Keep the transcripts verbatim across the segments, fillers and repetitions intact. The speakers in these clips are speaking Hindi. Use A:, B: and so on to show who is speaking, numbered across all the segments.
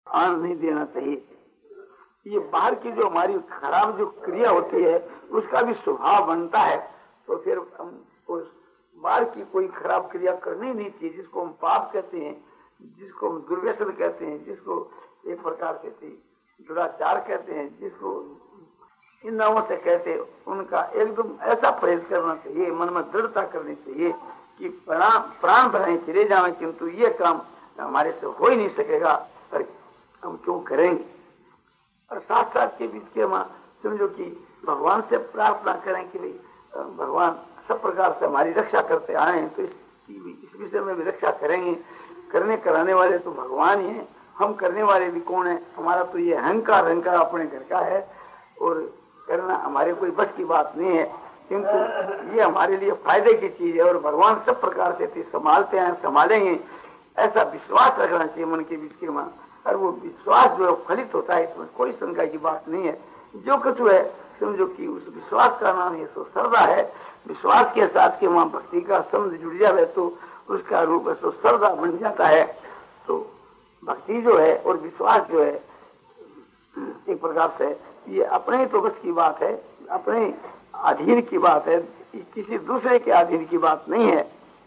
A: आन नहीं देना चाहिए। ये बाहर की जो हमारी खराब जो क्रिया होती है उसका भी स्वभाव बनता है, तो फिर हम उस बाहर की कोई खराब क्रिया करनी नहीं चाहिए, जिसको हम पाप कहते हैं, जिसको हम दुर्व्यसन कहते हैं, जिसको एक प्रकार से दुराचार कहते हैं, जिसको इन नामों से कहते हैं, उनका एकदम ऐसा परहेज करना चाहिए, मन में दृढ़ता करनी चाहिए कि प्राण प्राण भरे चले जाए, किंतु ये काम हमारे से हो ही नहीं सकेगा, पर हम क्यों करेंगे। और साथ साथ के बीच के हम समझो कि भगवान से प्रार्थना करें कि भाई भगवान सब प्रकार से हमारी रक्षा करते आए हैं, तो इस इस विषय में भी रक्षा करेंगे। करने कराने वाले तो भगवान ही हैं, हम करने वाले भी कौन है। हमारा तो ये अहंकार अहंकार अपने घर का है और करना हमारे कोई बस की बात नहीं है, किंतु ये हमारे लिए फायदे की चीज है और भगवान सब प्रकार से संभालते हैं, संभालेंगे, ऐसा विश्वास रखना चाहिए मन के बीच के मां। और वो विश्वास जो फलित होता है, इसमें कोई शंका की बात नहीं है। जो कुछ है समझो कि उस विश्वास का नाम है सो श्रद्धा है। विश्वास के साथ के वहां भक्ति का संबंध जुड़ जाए तो उसका रूप है सो श्रद्धा बन जाता है। तो भक्ति जो है और विश्वास जो है एक प्रकार से ये अपने ही तो बस की बात है, अपने अधीन की बात है, किसी दूसरे के अधीन की बात नहीं है।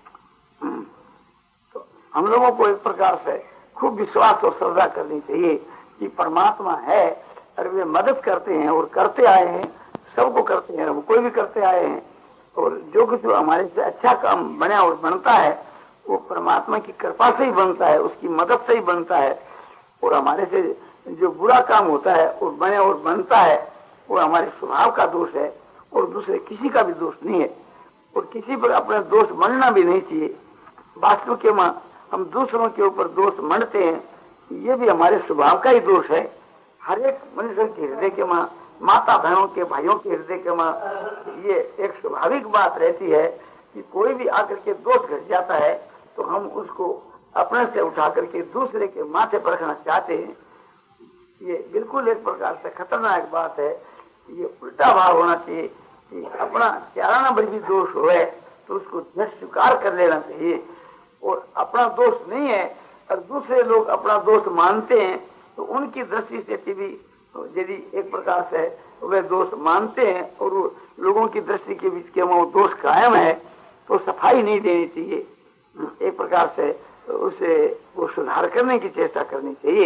A: तो हम लोगों को एक प्रकार से खूब विश्वास और श्रद्धा करनी चाहिए कि परमात्मा है और वे मदद करते हैं और करते आए हैं, सबको करते हैं, वो कोई भी करते आए हैं। और जो कुछ हमारे से अच्छा काम बना और बनता है वो परमात्मा की कृपा से ही बनता है, उसकी मदद से ही बनता है। और हमारे से जो बुरा काम होता है और बने और बनता है वो हमारे स्वभाव का दोष है और दूसरे किसी का भी दोष नहीं है। और किसी पर अपना दोष मनना भी नहीं चाहिए। वास्तव के मां हम दूसरों के ऊपर दोष मनते हैं, ये भी हमारे स्वभाव का ही दोष है। हर एक मनुष्य के हृदय के मां, माता बहनों के भाइयों के हृदय के मां ये एक स्वाभाविक बात रहती है कि कोई भी आकर के दोष घट जाता है तो हम उसको अपने से उठा करके दूसरे के माथे पर रखना चाहते हैं। ये बिल्कुल एक प्रकार से खतरनाक बात है। ये उल्टा भाव होना चाहिए कि अपना चाराना भर भी दोष होए तो उसको स्वीकार कर लेना चाहिए। और अपना दोष नहीं है और दूसरे लोग अपना दोष मानते हैं तो उनकी दृष्टि से भी यदि एक प्रकार से वे दोष मानते हैं और लोगों की दृष्टि के बीच के वो दोष कायम है तो सफाई नहीं देनी चाहिए। एक प्रकार से उसे वो सुधार करने की चेष्टा करनी चाहिए।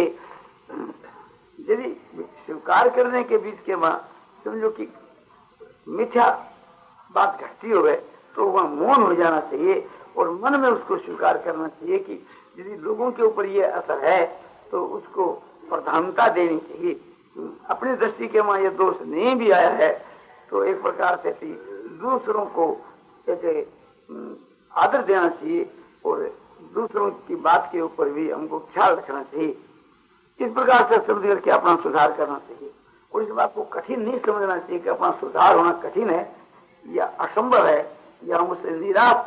A: यदि स्वीकार करने के बीच के वहां समझो कि मिथ्या बात घटती हो तो वह मौन हो जाना चाहिए और मन में उसको स्वीकार करना चाहिए कि यदि लोगों के ऊपर ये असर है तो उसको प्रधानता देनी चाहिए। अपनी दृष्टि के वहां ये दोष नहीं भी आया है तो एक प्रकार से दूसरों को ऐसे आदर देना चाहिए और दूसरों की बात के ऊपर भी हमको ख्याल रखना चाहिए। इस प्रकार से समझ करके अपना सुधार करना चाहिए। और इस बात को कठिन नहीं समझना चाहिए कि अपना सुधार होना कठिन है या असंभव है या हम उससे निराश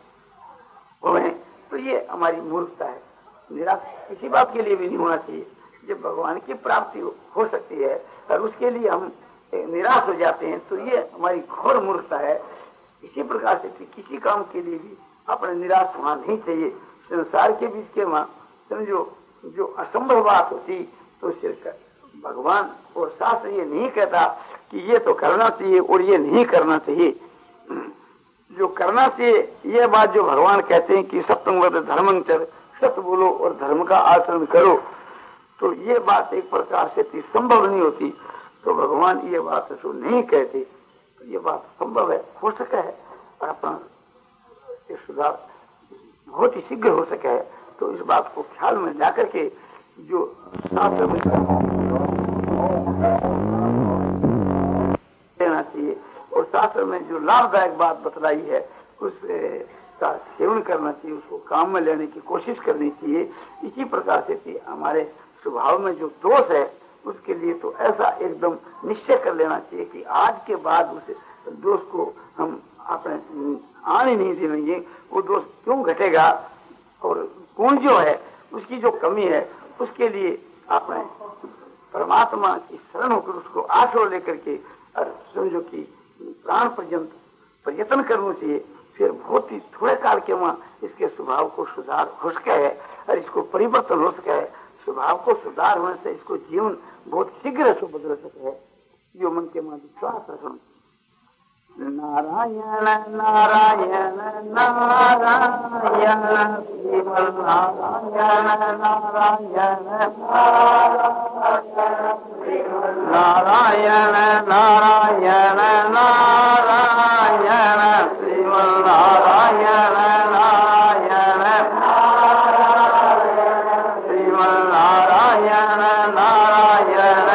A: हो गए, तो ये हमारी मूर्खता है। निराश किसी बात के लिए भी नहीं होना चाहिए। जब भगवान की प्राप्ति हो सकती है और उसके लिए हम निराश हो जाते हैं तो ये हमारी घोर मूर्खता है। इसी प्रकार से किसी काम के लिए भी अपने निराश होना नहीं चाहिए। संसार के बीच के वहां समझो जो असंभव बात होती तो सिर्फ भगवान और शास्त्र ये नहीं कहता कि ये तो करना चाहिए और ये नहीं करना चाहिए। जो करना चाहिए ये बात जो भगवान कहते हैं कि सत्यंग धर्मं चर, सत्य बोलो और धर्म का आचरण करो, तो ये बात एक प्रकार से संभव नहीं होती। तो भगवान ये बात तो नहीं कहते, तो ये बात संभव है, हो सका है और अपना सुधार बहुत ही शीघ्र हो सका है। तो इस बात को ख्याल में जाकर के जो शास्त्र में देना चाहिए और शास्त्र में जो लाभदायक बात बतलाई है उसका सेवन करना चाहिए, उसको काम में लेने की कोशिश करनी चाहिए। इसी प्रकार से हमारे स्वभाव में जो दोष है उसके लिए तो ऐसा एकदम निश्चय कर लेना चाहिए कि आज के बाद उस दोष को हम अपने आने नहीं देंगे। वो दोष क्यों घटेगा और कौन जो है उसकी जो कमी है उसके लिए अपने परमात्मा की शरण होकर उसको आश्रय लेकर के और समझो कि प्राण पर्यंत प्रयत्न करना चाहिए। फिर बहुत ही थोड़े काल के वहां इसके स्वभाव को सुधार हो सका है और इसको परिवर्तन हो सका है। स्वभाव को सुधार होने से इसको जीवन बहुत शीघ्र से बदल सके है। यो मन के मां विश्वास रखना। नारायण नारायण नारायण श्रीमन नारायण नारायण नारायण नारायण नारायण श्रीमन नारायण नारायण श्रीमन नारायण नारायण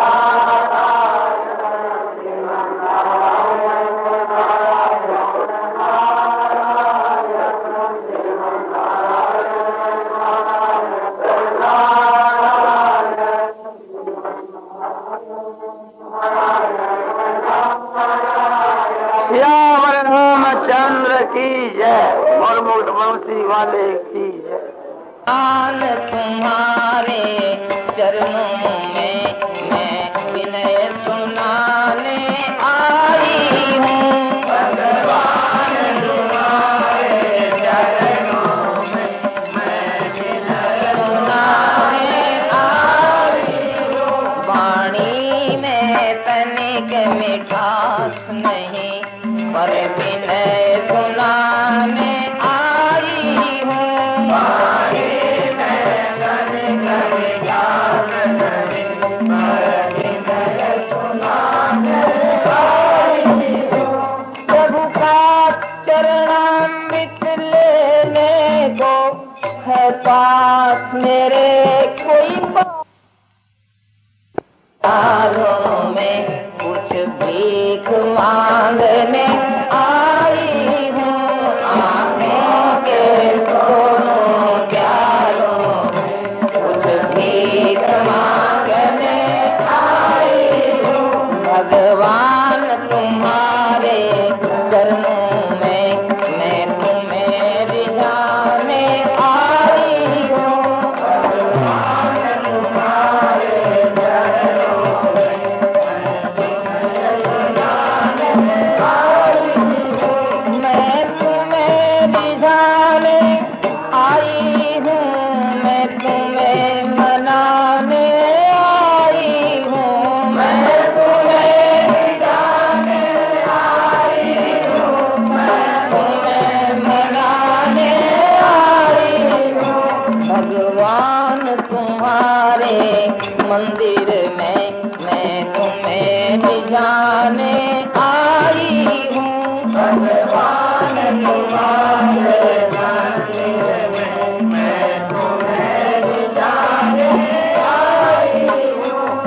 A: की जय, मोरमुक्त वंशी वाले की जय।
B: आन तुम्हारे चरणों में मैं विनय सुनाने आई हूँ। भगवान तुम्हारे चरणों में मैं विनय सुनाने आई हूँ। वाणी में तनिक मिठास नहीं पर विनय सुनाने आई हूँ। वाणी में तनिक मिठास नहीं पर विनय सुनाने आई हूँ। प्रभु का चरणामृत लेने को है पास मेरे कोई बालों में कुछ भीख मांगने आई हूँ। आँखों के दोनों प्यालों में कुछ भीख मांगने आई हूँ। भगवान तुम्हारे चरणों में मैं तुम्हें रिझाने आई हूँ। भगवान तुम्हारे चरणों में मैं तुम्हें रिझाने आई हूँ। मैं तुम्हें मनाने आई हूँ। मैं तुम्हें रिझाने आई हूँ। मैं तुम्हें मनाने आई हूँ। भगवान तुम्हारे मंदिर में मैं तुम्हें रिझाने आई हूँ। भगवान तुम्हारे मंदिर में मैं तुम्हें रिझाने आई हूँ।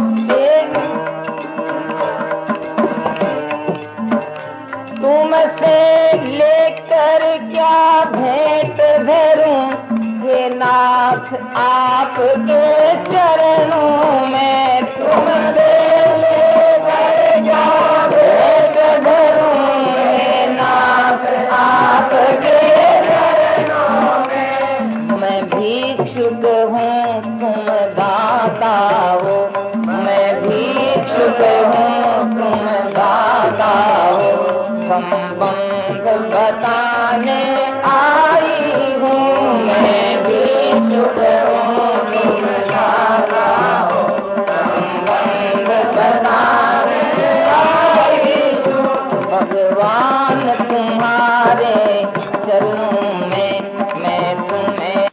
B: तुमसे लेकर क्या भेंट धरूं हे नाथ आपके चरणों में। तुमसे लेकर क्या भेंट धरूं हे नाथ आपके चरणों में। मैं भिक्षुक हूँ तुम दाता हो। मैं भिक्षुक हूँ तुम दाता हो। संबंध बताने आई हूँ। मैं भिक्षुक हूँ तुम दाता हो। संबंध बताने आई हूँ। भगवान तुम्हारे चरणों में मैं तुम्हें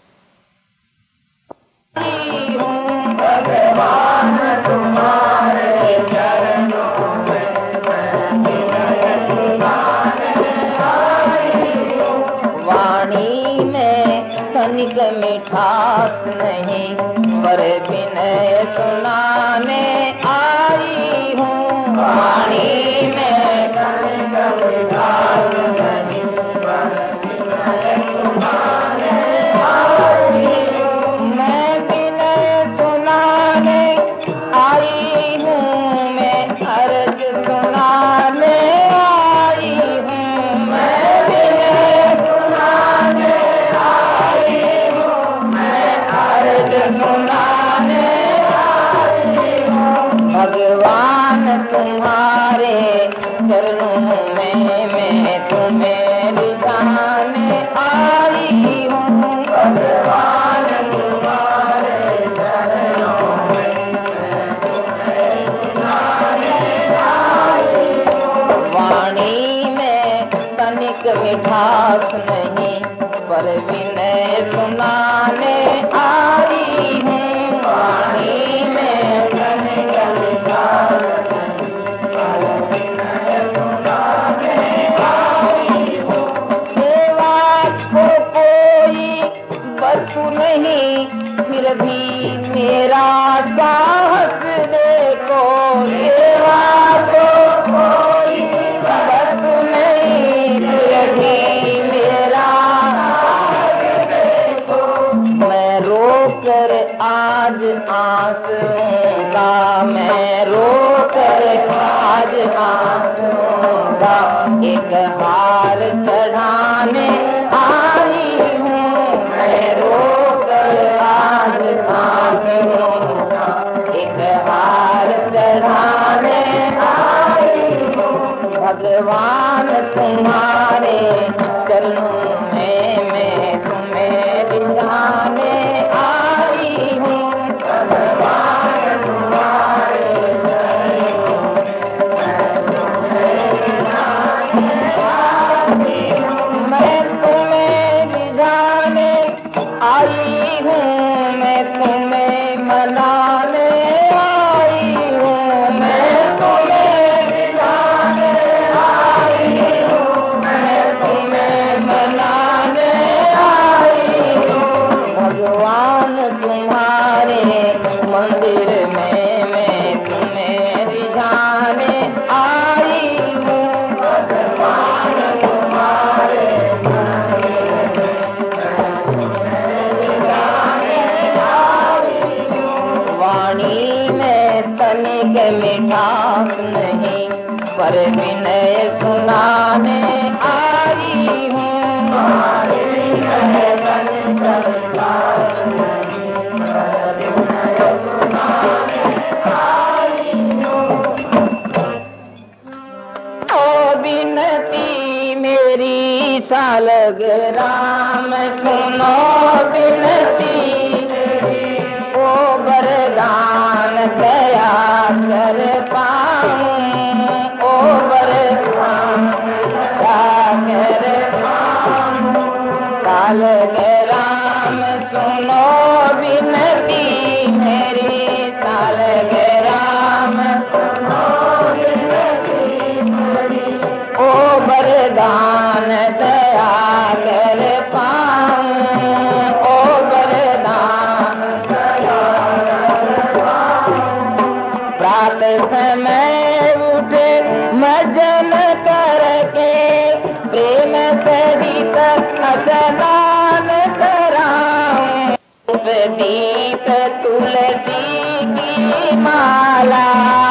B: आई हूँ। भगवान तुम्हारे चरणों में वाणी में तनिक मिठास नहीं पर विनय सुनाने आई हूँ। वाणी में तनिक मिठास नहीं पर विनय सुनाने आई हूँ। मैं विनय सुनाने आई हूँ। मैं अर्ज सुनाने आई हूँ। मैं विनय सुनाने आई हूँ। मैं अर्ज सुनाने आई हूँ। भगवान तुम्हारे चरणों में मैं तुम्हें रिझाने आई हूँ। भगवान तुम्हारे मिठास नहीं, पर विनय सुनाने आई हूँ। वाणी में तनिक मिठास नहीं, पर विनय सुनाने आई हूँ। सेवा को कोई वस्तु नहीं, फिर भी मेरा साहस देखो। सेवा को कोई वस्तु नहीं, फिर भी मेरा साहस देखो। मैं रोकर आज आंसूंगा, मैं रोकर आज आंसूंगा। एक हार चढ़ाने आई हूँ, मैं रोकर आज आंसूंगा। एक हार चढ़ाने आई हूँ। भगवान तुम्हारे चरणों में मैं तुम्हें रिझाने आई हूँ। भगवान तुम्हारे चरणों में मैं तुम्हें रिझाने आई हूँ। मैं तुम्हें रिझाने आई हूँ, मैं तुम्हें मनाने आई हूँ। मैं तुम्हें रिझाने आई हूँ, मैं तुम्हें मनाने आई हूँ। भगवान तुम्हारे मंदिर में मैं तुम्हें रिझाने आई हूँ। भगवान तुम्हारे मंदिर में वाणी में तनिक मिठास नहीं, पर विनय सुनाने आई हूँ। वाणी में तनिक मिठास नहीं, पर विनय सुनाने आई हूँ। ओ बिनती मेरी सालग राम सुनो, बिनती ओ वरदान दया कर पाऊं। ओ वरदान दया कर पाऊं। सालग राम सुनो बिनती मेरी, सालग राम सुनो बिनती मेरी। ओ वरदान दया कर पाऊं। ओ वरदान दया कर पाऊं। प्रात समय उठे मजन करके, प्रेम सहित स्नान कराऊं। दीप तुलसी की माला,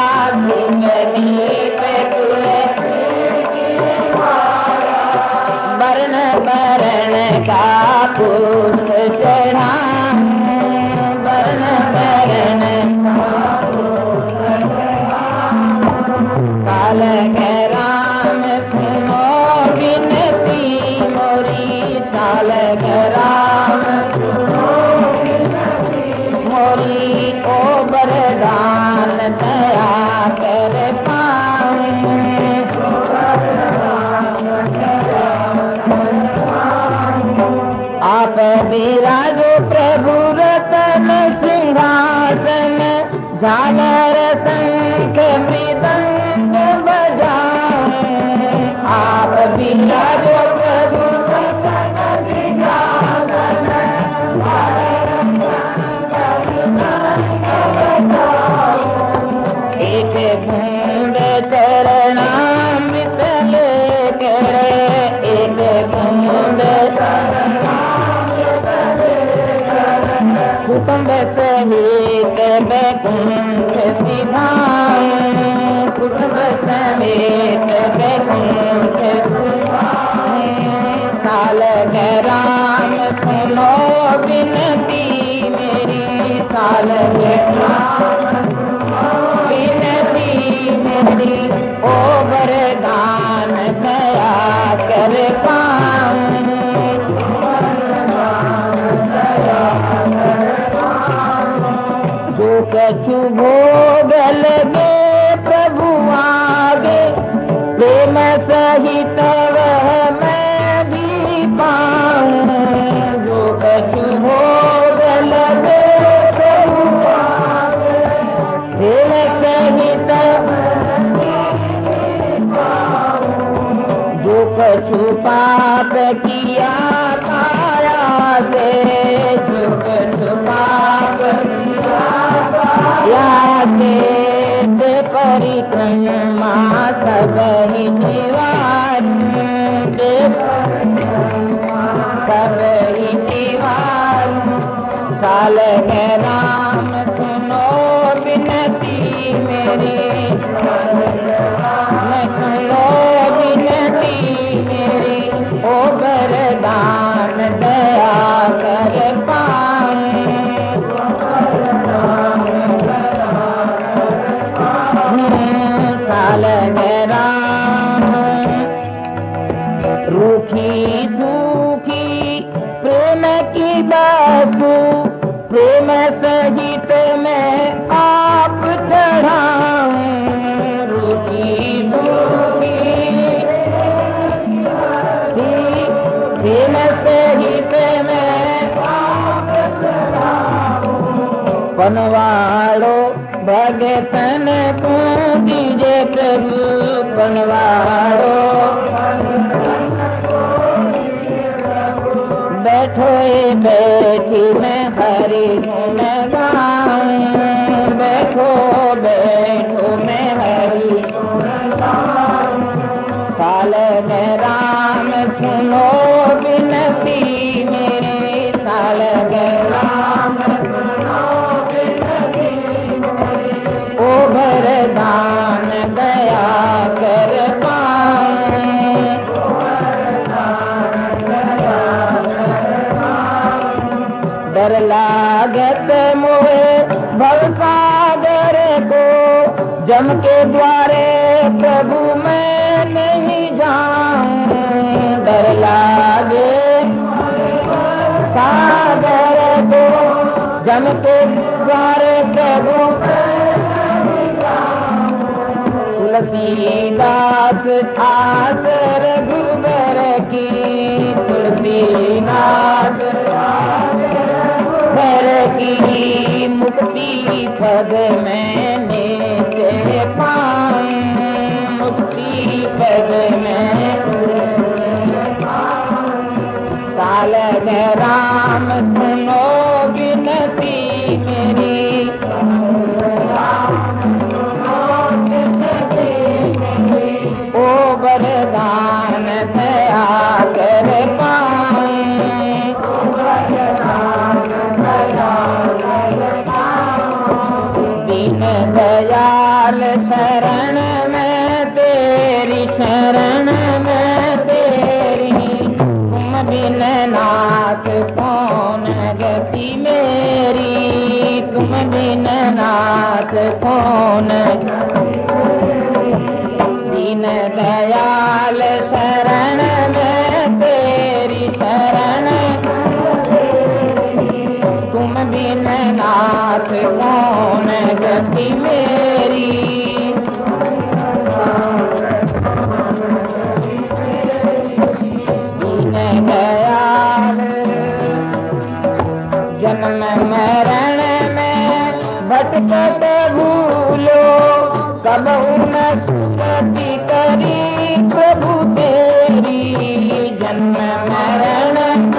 B: दीप तुलसी की माला। वर्ण वर्ण का पुष्प चढ़ाऊं। वर्ण वर्ण का पुष्प चढ़ाऊं। सालग राम सुनो बिनती मोरी, सालग राम सुनो बिनती मोरी। ओ वरदान दया कर पाऊं। आप विराजो प्रभु रतन सिंहासन, झालर शंख मृदंग बजाऊं। आप विराजो प्रभु रतन सिंहासन, झालर शंख मृदंग बजाऊं। एक बूंद चरणामृत लेकर, एक बूंद चरणामृत लेकर, कुटुंब सहित बैकुंठ सिधाऊं। कुटुंब सहित बैकुंठ सिधाऊं। सालग राम सुनो बिनती मेरी, सालग राम सुनो बिनती मेरी। ओ वरदान दया कर पाऊं। जो कछु भोग लगे प्रभु आगे, प्रेम सहित वह मैं पाप किया काया से, झुक पाप किया से परिक्रमा सब ही निवार, सब ही निवार। काल है राम सुनो विनती मेरी, सुनो विनती मेरी, ओ वरदान दया कर पाऊं। काल है राम रूखी सूखी प्रेम की बासु, प्रेम सहित मैं आप चढ़ाऊं। रूखी सूखी प्रेम सहित मैं आप चढ़ाऊं। पनवाड़ो भगतन को दीजे प्रभु, पनवाड़ो बैठो बैठी मैं हरि गुण गाऊं। बैठो बैठो मैं हरि गुण गाऊं। काल है राम सुनो विनती मेरी, काल है राम सुनो विनती मेरी, ओ वरदान दया कर पाऊं। डर लागत मोहे भवसागर को, जम के द्वारे प्रभु मैं नहीं जाऊं। डर लागे सागर को, जम के द्वारे प्रभु तुलसीदास आस रघुबर की, तुलसीदास घर की मुक्ति पद मैंने से पाऊं। मुक्ति पद में काल है राम सुनो विनती मेरी, ओ वरदान दया कर पाऊं। दीन दयाल शरण में तेरी, शरण में तेरी, तुम बिन नाथ कौन गति मेरी, तुम बिन नाथ कौन। दीन दयाल शरण में तेरी, शरण तुम बिन नाथ कौन गति मेरी। दीन दयाल जन्म मरण में भटकत भूलो, कब उन्नति करी प्रभु तेरी। जन्म मरण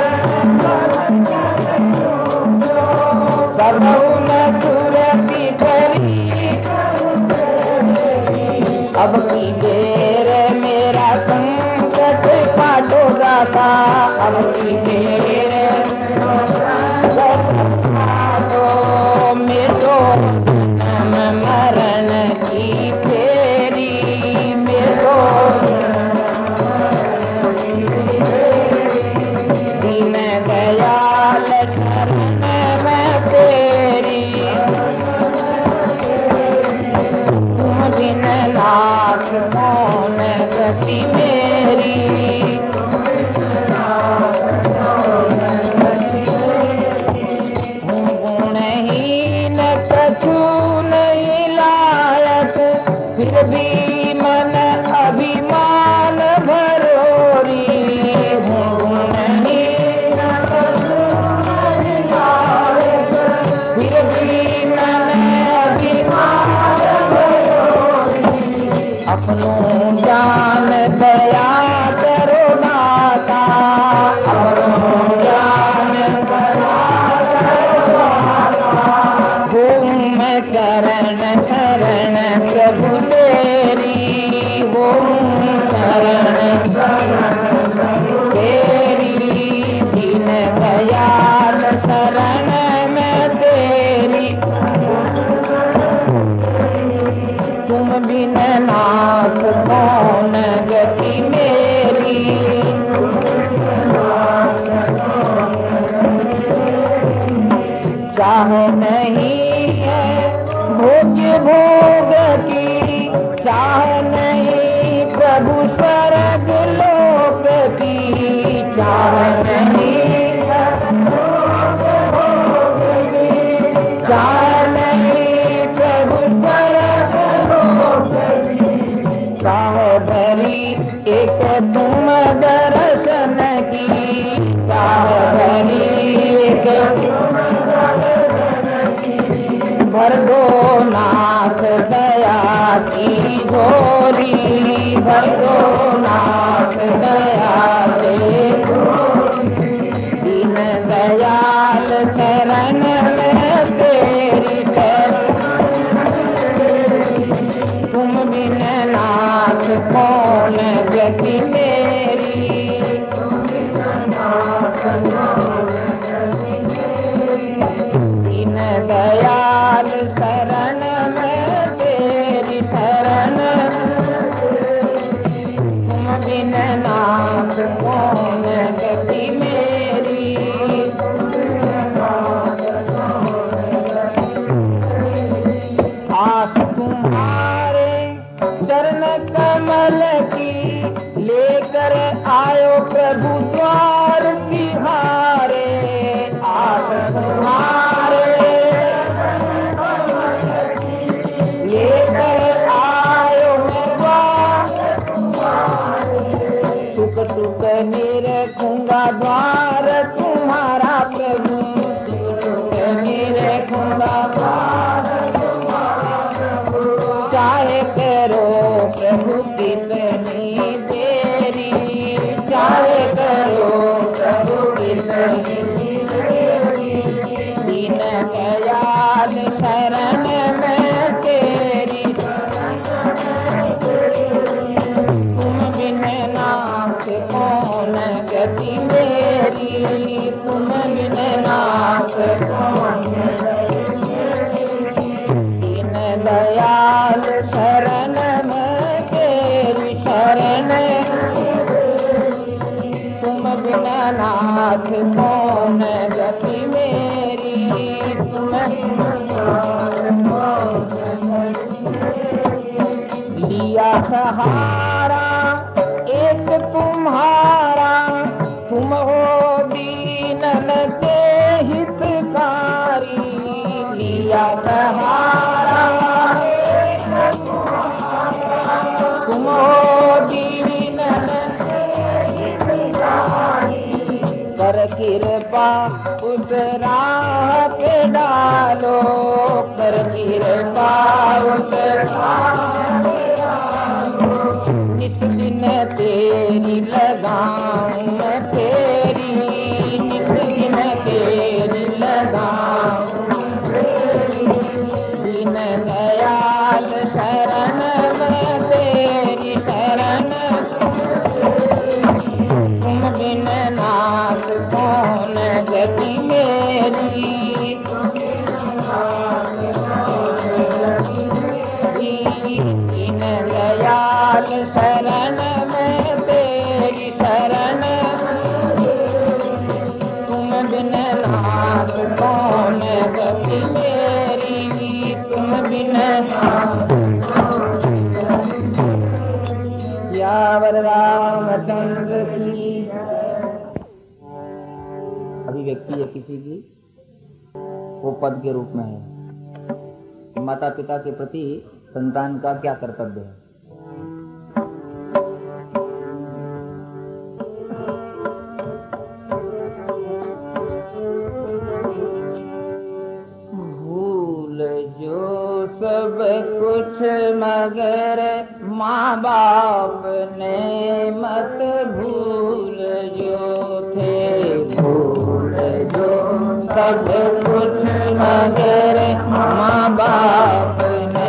B: कब उन्नति करी, अब की देर मेरा संकट काटो दाता, अब की देर काटो मेरो जन्म मरण की फेरी, मेरो दीन दयाल शरण में तेरी, तुम बिन नाथ कौन गति मेरी। शरण शरण प्रभु तेरी, ओम शरण तेरी, दीन दयाल शरण में तेरी, तुम बिन नाथ कौन गति मेरी, चाह नहीं है भोग भोग की, चाह नहीं प्रभु स्वर्ग लोक की, चाह नहीं चाह नहीं प्रभु स्वर्ग लोक की, चाह भरी एक तुम दर्शन की, चाह भरी एक भर दो नाथ दया की झोली, भर दो नाथ दया के दीन दयाल शरण में तेरी है, तुम बिन नाथ कौन गति मेरी, दीन दयाल शरण में तेरी शरण, तुम बिन नाथ कौन गति मेरी, आस तुम्हारे चरण कमल की, लेकर आयो प्रभु द्वार तिहारे, आस तुम्हारे लेकर आयो द्वार, सुख सुख निरखूंगा द्वार तुम्हारा प्रभु, सुख सुख निरखूंगा द्वार तुम्हारा प्रभु, चाहे करो प्रभु कितनी देरी, चाहे करो प्रभु कितनी देरी, दीन दयाल शरण में तेरी, तुम बिन नाथ कौन गति मेरी, तुम बिन नाथ कौन गति मेरी, दीन दयाल शरण में तेरी शरण, तुम बिन नाथ कौन गति मेरी, तुम लिया सहारा एक तुम्हारा, तुम हो दीनन के हितकारी, लिया सहारा तुम हो दीनन के हितकारी, कर कृपा उस राह पे डालो, कर कृपा उस राह पे डालो, नित दिन तेरी लगाऊं मैं तेरी, नित दिन तेरी लगाऊं तेरी, दीन दयाल शरण में तेरी शरण, तुम बिन नाथ कौन गति मेरी, दीन दयाल शरण में तेरी शरण, तुम बिन नाथ कौन गति मेरी, तुम बिन यावर रामचंद्र की। अभिव्यक्ति है किसी की, वो पद के रूप में है। माता पिता के प्रति संतान का क्या कर्तव्य है। भूल जो सब कुछ मगर माँ बाप ने मत भूल जो थे, भूल जो सब कुछ मगर माँ बाप बाप ने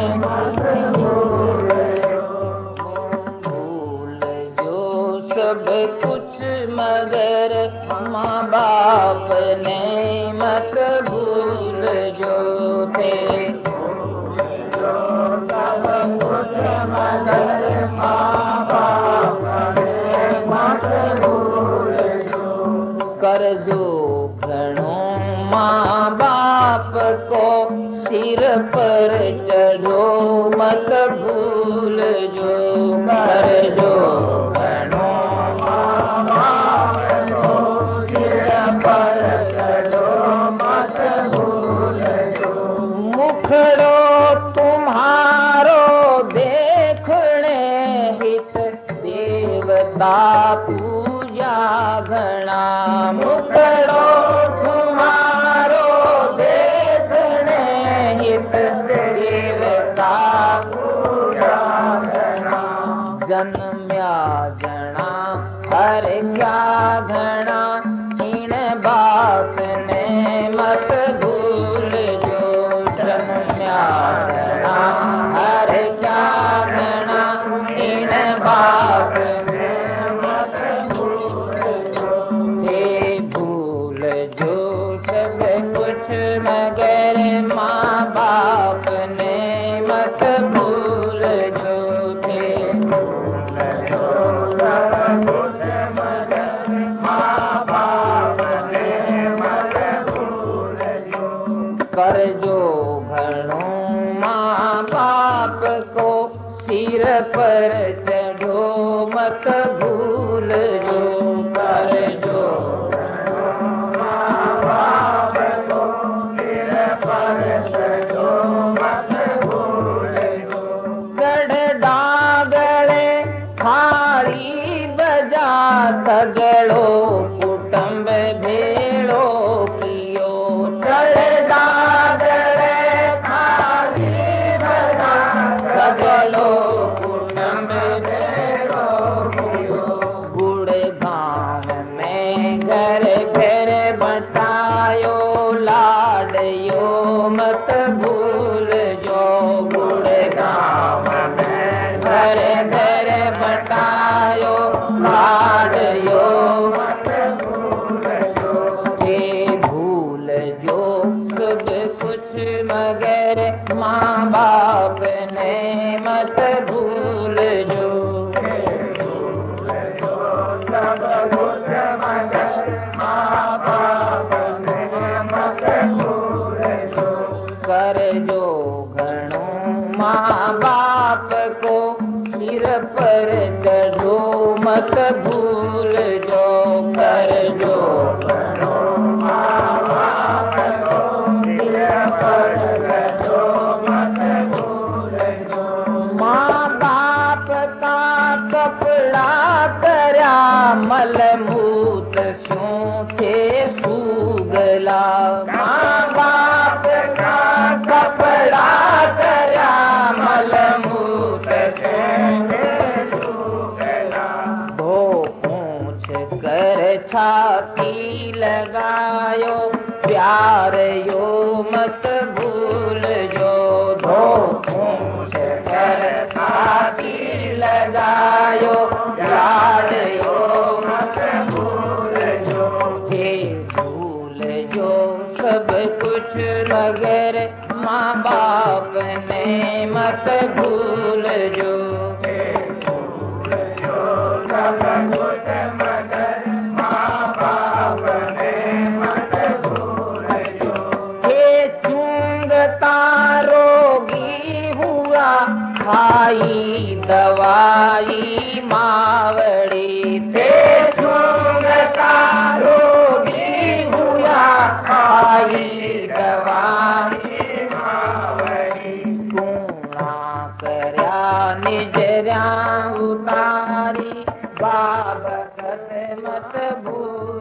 B: भूल जो सब कुछ मगर माँ बाप ने मत भूल जो थे। कर जो घणो माँ बाप को सिर पर चढ़ो मत भूल जो। कर जो घणो माँ बाप को सिर पर चढ़ो मत भूल जो। मुखड़ो तुम्हारो देखने हित देवता पूजा घना। मुखड़ो तुम्हारो देखने हित देवता पूजा घना। जन्म्या जणा हर क्या घना इन बात ने मत भूल जो। जन्म्या जणा हर क्या घना इन बात ने मत भूल जो। हे भूल जो सब कुछ मगर माँ बाप ने मत भूल जो थे। भूल जो सब कुछ मगर माँ बाप ने मत भूल जो। कर जो घणो माँ बाप को सिर पर चढ़ो मत भूल जो। कर जो माँ बाप को सिर पर चढ़ो मत भूल जो। गढ़ डागले थाली बजा सगड़ो कुटुंब भेड़ो कियो। गढ़ डागले थाली बजा सगड़ो कुटुंब भेड़ो कियो। गुड़ गाँव में घर घर बटायो लाडयो मत भूल जो। गुड़ गाँव में घर घर बटायो लाडयो मत भूल जो। हे भूल जो सब कुछ मगर माँ बाप ने मत भूल जो। भूल जो सब कुछ मगर माँ बाप ने मत भूल जो। कर जो घणो माँ बाप को सिर पर चढ़ो मत भूल जो। कर जो घणो माँ बाप को सिर पर चढ़ो मत भूल जो। माँ बाप का कपड़ा करया मल मूत स्यों थे सूगला। माँ बाप का कपड़ा करया मल मूत स्यों थे सूगला। धो पूछ कर छाती लगायो प्यार यो मत भूल जो। धो पूछ कर छाती लगायो प्यार यो मत भूल जो। हे भूल जो सब कुछ मगर माँ बाप ने मत भूल जो। हे भूल जो सब कुछ मगर माँ बाप ने मत भूल जो। हे चूंगता रोगी हुआ खाई दवाई मावड़ी। ते चूंगता रोगी हुआ खाई दवाई मावड़ी। गुणा करया निजरा उतारी बाबत मत भूल